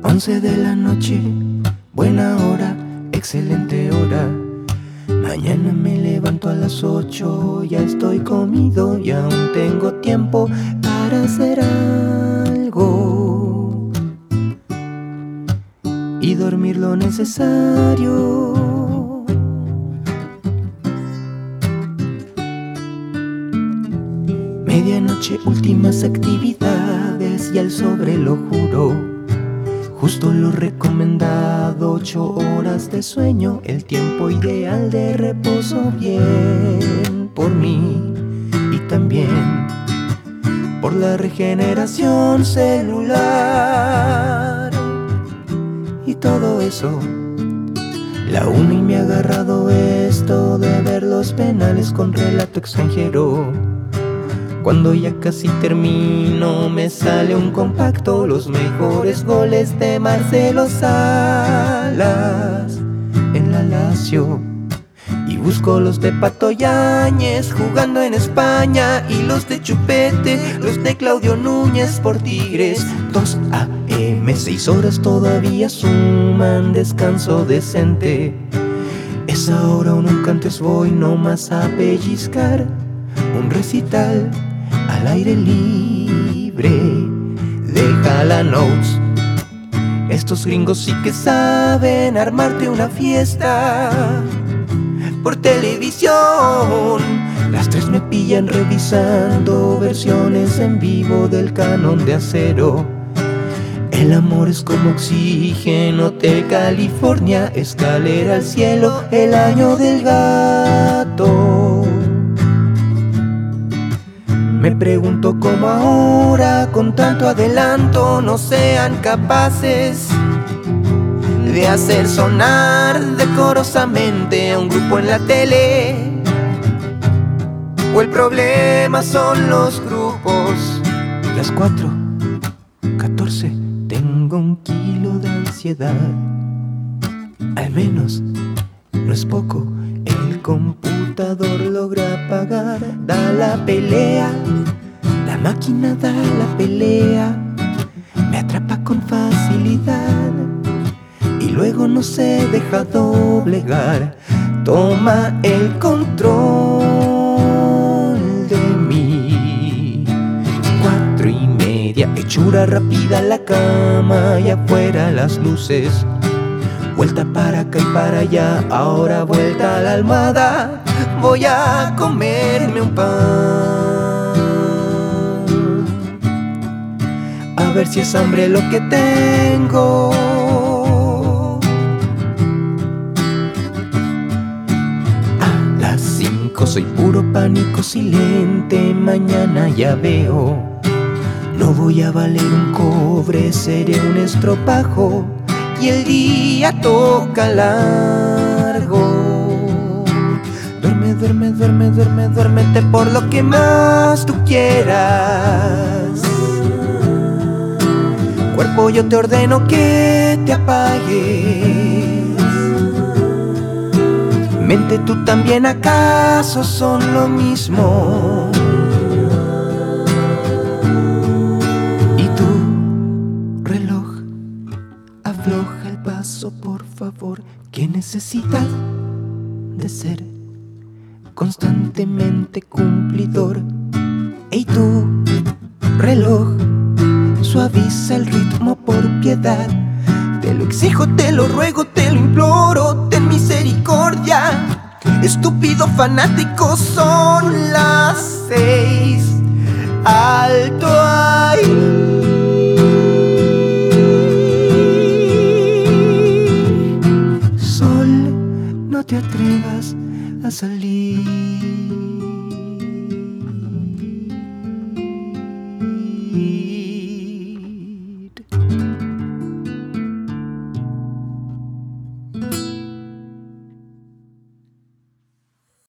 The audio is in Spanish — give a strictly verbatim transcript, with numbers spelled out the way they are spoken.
Once de la noche, buena hora, excelente hora. Mañana me levanto a las ocho, ya estoy comido y aún tengo tiempo para hacer algo y dormir lo necesario. Medianoche, últimas actividades y al sobre lo juro. Justo lo recomendado, ocho horas de sueño, el tiempo ideal de reposo. Bien por mí y también por la regeneración celular y todo eso. La una y me ha agarrado esto de ver los penales con relato extranjero. Cuando ya casi termino me sale un compacto, los mejores goles de Marcelo Salas en la Lazio. Y busco los de Pato Yáñez jugando en España y los de Chupete, los de Claudio Núñez por Tigres. Dos a eme, seis horas todavía suman descanso decente. Es ahora o nunca, antes voy nomás a pellizcar un recital al aire libre. Deja la notes. Estos gringos sí que saben armarte una fiesta por televisión. Las tres me pillan revisando versiones en vivo del Canon de Acero. El amor es como oxígeno, Hotel California, escalera al cielo, el año del gato. Me pregunto cómo ahora, con tanto adelanto, no sean capaces de hacer sonar decorosamente a un grupo en la tele. O el problema son los grupos. Las cuatro catorce, tengo un kilo de ansiedad. Al menos no es poco. El computador logra apagar, da la pelea, la máquina da la pelea, me atrapa con facilidad y luego no se deja doblegar, toma el control de mí. Cuatro y media, hechura rápida a la cama y afuera las luces. Vuelta para acá y para allá, ahora vuelta a la almohada. Voy a comerme un pan, a ver si es hambre lo que tengo. A las cinco soy puro pánico silente, mañana ya veo. No voy a valer un cobre, seré un estropajo y el día toca largo. Duerme, duerme, duerme, duerme, duérmete por lo que más tú quieras. Cuerpo, yo te ordeno que te apagues. Mente, tú también, ¿acaso son lo mismo? Afloja el paso, por favor, que necesitas de ser constantemente cumplidor. Ey tú, reloj, suaviza el ritmo por piedad. Te lo exijo, te lo ruego, te lo imploro, ten misericordia. Estúpido fanático, son las seis. Alto ahí. No te atrevas a salir.